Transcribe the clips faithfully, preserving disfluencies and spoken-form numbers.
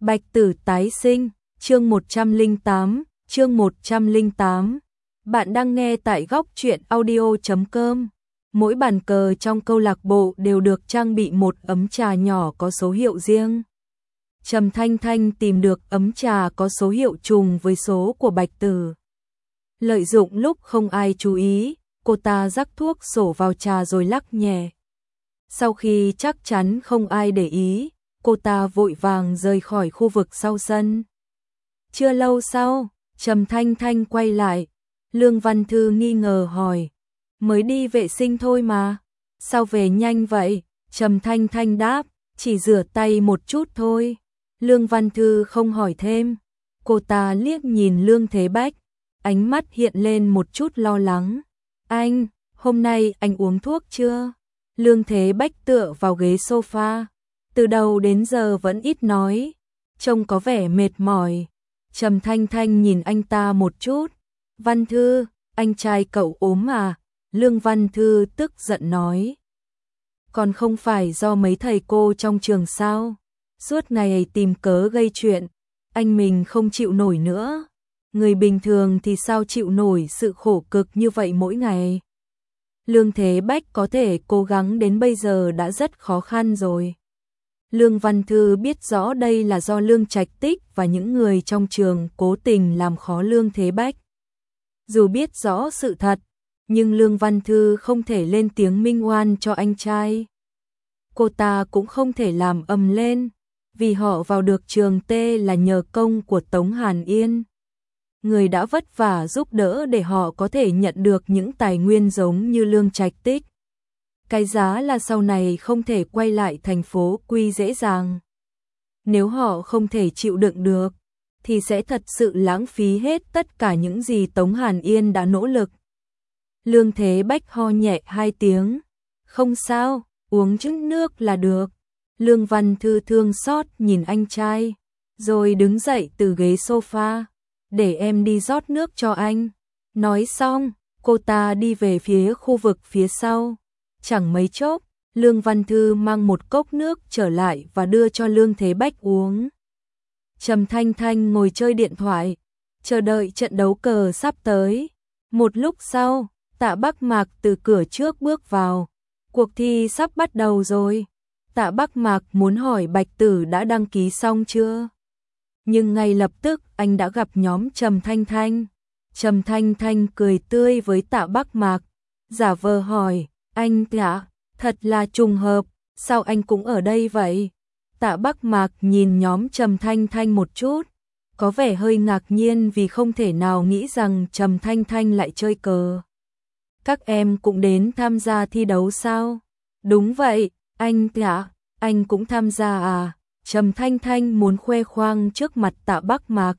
Bạch Tử tái sinh, chương một trăm lẻ tám, chương một trăm lẻ tám. Bạn đang nghe tại góc truyện audio chấm com. Mỗi bàn cờ trong câu lạc bộ đều được trang bị một ấm trà nhỏ có số hiệu riêng. Trầm Thanh Thanh tìm được ấm trà có số hiệu trùng với số của Bạch Tử. Lợi dụng lúc không ai chú ý, cô ta rắc thuốc sổ vào trà rồi lắc nhẹ. Sau khi chắc chắn không ai để ý, cô ta vội vàng rời khỏi khu vực sau sân. Chưa lâu sau, Trầm Thanh Thanh quay lại. Lương Văn Thư nghi ngờ hỏi, mới đi vệ sinh thôi mà, sao về nhanh vậy? Trầm Thanh Thanh đáp, chỉ rửa tay một chút thôi. Lương Văn Thư không hỏi thêm. Cô ta liếc nhìn Lương Thế Bách, ánh mắt hiện lên một chút lo lắng. Anh, hôm nay anh uống thuốc chưa? Lương Thế Bách tựa vào ghế sofa, từ đầu đến giờ vẫn ít nói, trông có vẻ mệt mỏi. Trầm Thanh Thanh nhìn anh ta một chút. Văn Thư, anh trai cậu ốm à? Lương Văn Thư tức giận nói. Còn không phải do mấy thầy cô trong trường sao? Suốt ngày tìm cớ gây chuyện, anh mình không chịu nổi nữa. Người bình thường thì sao chịu nổi sự khổ cực như vậy mỗi ngày? Lương Thế Bách có thể cố gắng đến bây giờ đã rất khó khăn rồi. Lương Văn Thư biết rõ đây là do Lương Trạch Tích và những người trong trường cố tình làm khó Lương Thế Bách. Dù biết rõ sự thật, nhưng Lương Văn Thư không thể lên tiếng minh oan cho anh trai. Cô ta cũng không thể làm ầm lên, vì họ vào được trường T là nhờ công của Tống Hàn Yên. Người đã vất vả giúp đỡ để họ có thể nhận được những tài nguyên giống như Lương Trạch Tích. Cái giá là sau này không thể quay lại thành phố Quy dễ dàng. Nếu họ không thể chịu đựng được, thì sẽ thật sự lãng phí hết tất cả những gì Tống Hàn Yên đã nỗ lực. Lương Thế Bách ho nhẹ hai tiếng. Không sao, uống chút nước là được. Lương Văn Thư thương xót nhìn anh trai, rồi đứng dậy từ ghế sofa. Để em đi rót nước cho anh. Nói xong, cô ta đi về phía khu vực phía sau. Chẳng mấy chốc, Lương Văn Thư mang một cốc nước trở lại và đưa cho Lương Thế Bách uống. Trầm Thanh Thanh ngồi chơi điện thoại, chờ đợi trận đấu cờ sắp tới. Một lúc sau, Tạ Bắc Mạc từ cửa trước bước vào. Cuộc thi sắp bắt đầu rồi. Tạ Bắc Mạc muốn hỏi Bạch Tử đã đăng ký xong chưa? Nhưng ngay lập tức anh đã gặp nhóm Trầm Thanh Thanh. Trầm Thanh Thanh cười tươi với Tạ Bắc Mạc, giả vờ hỏi, anh ạ, thật là trùng hợp, sao anh cũng ở đây vậy? Tạ Bắc Mạc nhìn nhóm Trầm Thanh Thanh một chút, có vẻ hơi ngạc nhiên vì không thể nào nghĩ rằng Trầm Thanh Thanh lại chơi cờ. Các em cũng đến tham gia thi đấu sao? Đúng vậy, anh ạ, anh cũng tham gia à? Trầm Thanh Thanh muốn khoe khoang trước mặt Tạ Bắc Mạc.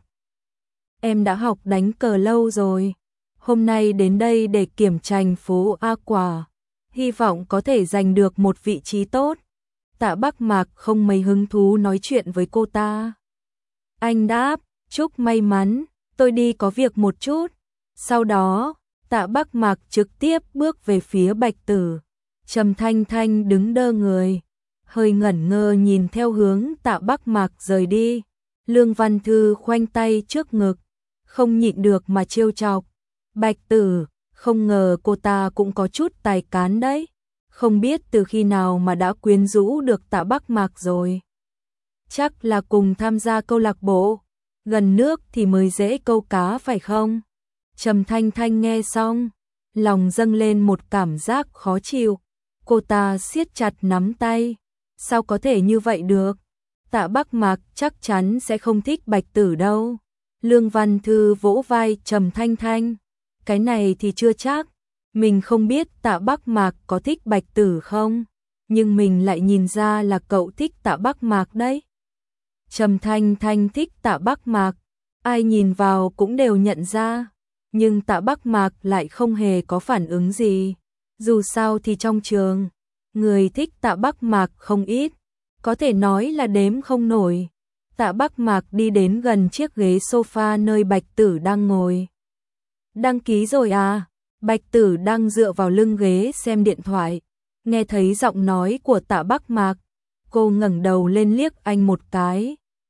Em đã học đánh cờ lâu rồi, hôm nay đến đây để kiểm tranh phố A Quả, hy vọng có thể giành được một vị trí tốt. Tạ Bắc Mạc không mấy hứng thú nói chuyện với cô ta. Anh đáp, chúc may mắn, tôi đi có việc một chút. Sau đó, Tạ Bắc Mạc trực tiếp bước về phía Bạch Tử. Trầm Thanh Thanh đứng đơ người, hơi ngẩn ngơ nhìn theo hướng Tạ Bắc Mạc rời đi. Lương Văn Thư khoanh tay trước ngực, không nhịn được mà trêu chọc. Bạch Tử, không ngờ cô ta cũng có chút tài cán đấy. Không biết từ khi nào mà đã quyến rũ được Tạ Bắc Mạc rồi. Chắc là cùng tham gia câu lạc bộ, gần nước thì mới dễ câu cá phải không? Trầm Thanh Thanh nghe xong, lòng dâng lên một cảm giác khó chịu. Cô ta siết chặt nắm tay. Sao có thể như vậy được? Tạ Bắc Mạc chắc chắn sẽ không thích Bạch Tử đâu. Lương Văn Thư vỗ vai Trầm Thanh Thanh. Cái này thì chưa chắc. Mình không biết Tạ Bắc Mạc có thích Bạch Tử không, nhưng mình lại nhìn ra là cậu thích Tạ Bắc Mạc đấy. Trầm Thanh Thanh thích Tạ Bắc Mạc, ai nhìn vào cũng đều nhận ra, nhưng Tạ Bắc Mạc lại không hề có phản ứng gì. Dù sao thì trong trường, người thích Tạ Bắc Mạc không ít, có thể nói là đếm không nổi. Tạ Bắc Mạc đi đến gần chiếc ghế sofa nơi Bạch Tử đang ngồi. Đăng ký rồi à? Bạch Tử đang dựa vào lưng ghế xem điện thoại, nghe thấy giọng nói của Tạ Bắc Mạc, cô ngẩng đầu lên liếc anh một cái,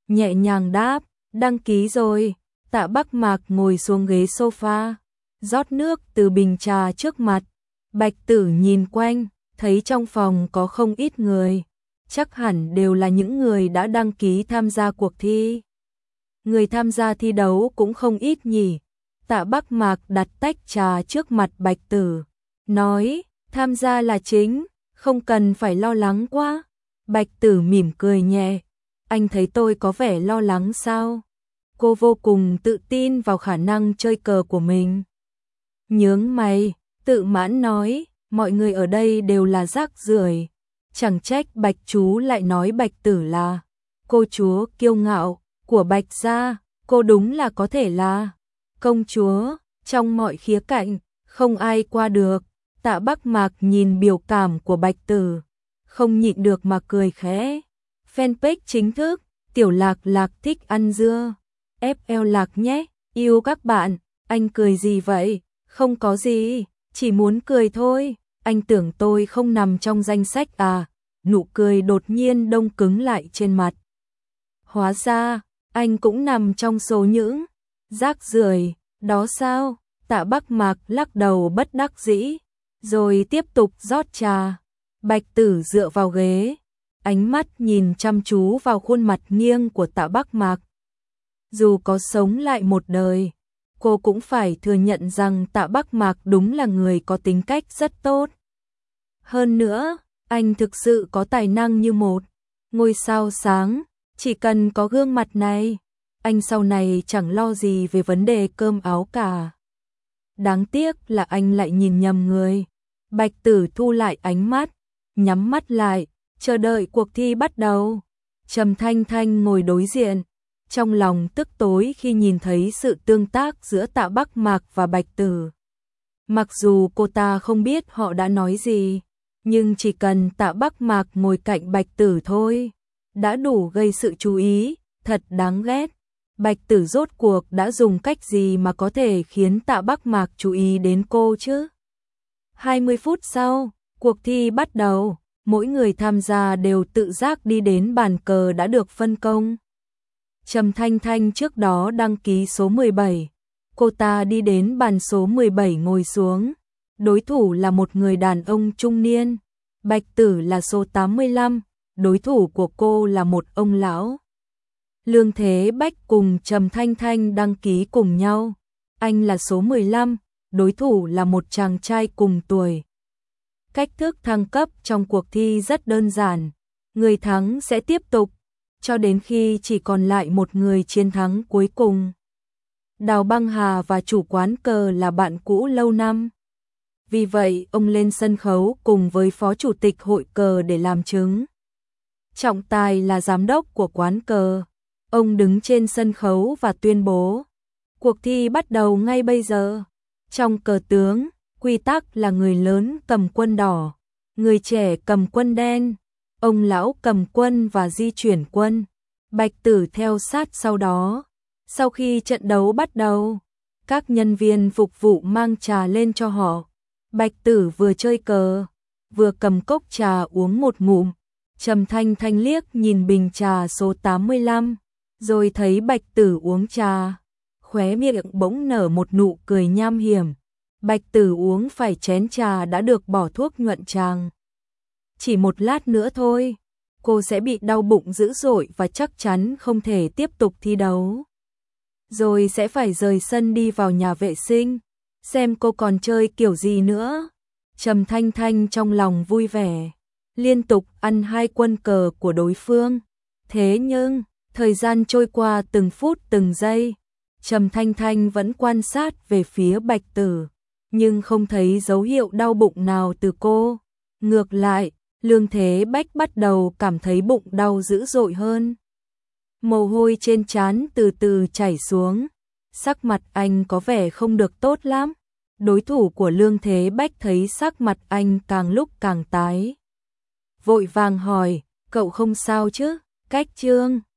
nhẹ nhàng đáp, đăng ký rồi. Tạ Bắc Mạc ngồi xuống ghế sofa, rót nước từ bình trà trước mặt. Bạch Tử nhìn quanh, thấy trong phòng có không ít người, chắc hẳn đều là những người đã đăng ký tham gia cuộc thi. Người tham gia thi đấu cũng không ít nhỉ. Tạ Bắc Mạc đặt tách trà trước mặt Bạch Tử, nói, tham gia là chính, không cần phải lo lắng quá. Bạch Tử mỉm cười nhẹ, anh thấy tôi có vẻ lo lắng sao? Cô vô cùng tự tin vào khả năng chơi cờ của mình. Nhướng mày, tự mãn nói, mọi người ở đây đều là rác rưởi. Chẳng trách Bạch chú lại nói Bạch Tử là cô chúa kiêu ngạo của Bạch gia, cô đúng là có thể là công chúa, trong mọi khía cạnh, không ai qua được. Tạ Bắc Mạc nhìn biểu cảm của Bạch Tử, không nhịn được mà cười khẽ. Fanpage chính thức, Tiểu Lạc Lạc thích ăn dưa, ép lờ Lạc nhé, yêu các bạn. Anh cười gì vậy? Không có gì, chỉ muốn cười thôi. Anh tưởng tôi không nằm trong danh sách à? Nụ cười đột nhiên đông cứng lại trên mặt. Hóa ra, anh cũng nằm trong số những rác rưởi đó sao? Tạ Bắc Mạc lắc đầu bất đắc dĩ, rồi tiếp tục rót trà. Bạch Tử dựa vào ghế, ánh mắt nhìn chăm chú vào khuôn mặt nghiêng của Tạ Bắc Mạc. Dù có sống lại một đời, cô cũng phải thừa nhận rằng Tạ Bắc Mạc đúng là người có tính cách rất tốt. Hơn nữa, anh thực sự có tài năng như một ngôi sao sáng, chỉ cần có gương mặt này, anh sau này chẳng lo gì về vấn đề cơm áo cả. Đáng tiếc là anh lại nhìn nhầm người. Bạch Tử thu lại ánh mắt, nhắm mắt lại, chờ đợi cuộc thi bắt đầu. Trầm Thanh Thanh ngồi đối diện, trong lòng tức tối khi nhìn thấy sự tương tác giữa Tạ Bắc Mạc và Bạch Tử. Mặc dù cô ta không biết họ đã nói gì, nhưng chỉ cần Tạ Bắc Mạc ngồi cạnh Bạch Tử thôi, đã đủ gây sự chú ý, thật đáng ghét. Bạch Tử rốt cuộc đã dùng cách gì mà có thể khiến Tạ Bắc Mạc chú ý đến cô chứ? hai mươi phút sau, cuộc thi bắt đầu, mỗi người tham gia đều tự giác đi đến bàn cờ đã được phân công. Trầm Thanh Thanh trước đó đăng ký số mười bảy, cô ta đi đến bàn số mười bảy ngồi xuống. Đối thủ là một người đàn ông trung niên. Bạch Tử là số tám mươi lăm, đối thủ của cô là một ông lão. Lương Thế Bách cùng Trầm Thanh Thanh đăng ký cùng nhau. Anh là số mười lăm, đối thủ là một chàng trai cùng tuổi. Cách thức thăng cấp trong cuộc thi rất đơn giản. Người thắng sẽ tiếp tục, cho đến khi chỉ còn lại một người chiến thắng cuối cùng. Đào Băng Hà và chủ quán cờ là bạn cũ lâu năm. Vì vậy, ông lên sân khấu cùng với phó chủ tịch hội cờ để làm chứng. Trọng Tài là giám đốc của quán cờ. Ông đứng trên sân khấu và tuyên bố, cuộc thi bắt đầu ngay bây giờ. Trong cờ tướng, quy tắc là người lớn cầm quân đỏ, người trẻ cầm quân đen, ông lão cầm quân và di chuyển quân. Bạch Tử theo sát sau đó. Sau khi trận đấu bắt đầu, các nhân viên phục vụ mang trà lên cho họ. Bạch Tử vừa chơi cờ, vừa cầm cốc trà uống một ngụm. Trầm Thanh Thanh liếc nhìn bình trà số tám mươi lăm, rồi thấy Bạch Tử uống trà, khóe miệng bỗng nở một nụ cười nham hiểm. Bạch Tử uống phải chén trà đã được bỏ thuốc nhuận tràng. Chỉ một lát nữa thôi, cô sẽ bị đau bụng dữ dội và chắc chắn không thể tiếp tục thi đấu. Rồi sẽ phải rời sân đi vào nhà vệ sinh, xem cô còn chơi kiểu gì nữa. Trầm Thanh Thanh trong lòng vui vẻ, liên tục ăn hai quân cờ của đối phương. Thế nhưng, thời gian trôi qua từng phút từng giây, Trầm Thanh Thanh vẫn quan sát về phía Bạch Tử, nhưng không thấy dấu hiệu đau bụng nào từ cô. Ngược lại, Lương Thế Bách bắt đầu cảm thấy bụng đau dữ dội hơn. Mồ hôi trên trán từ từ chảy xuống, sắc mặt anh có vẻ không được tốt lắm. Đối thủ của Lương Thế Bách thấy sắc mặt anh càng lúc càng tái, vội vàng hỏi, cậu không sao chứ? Cách Trương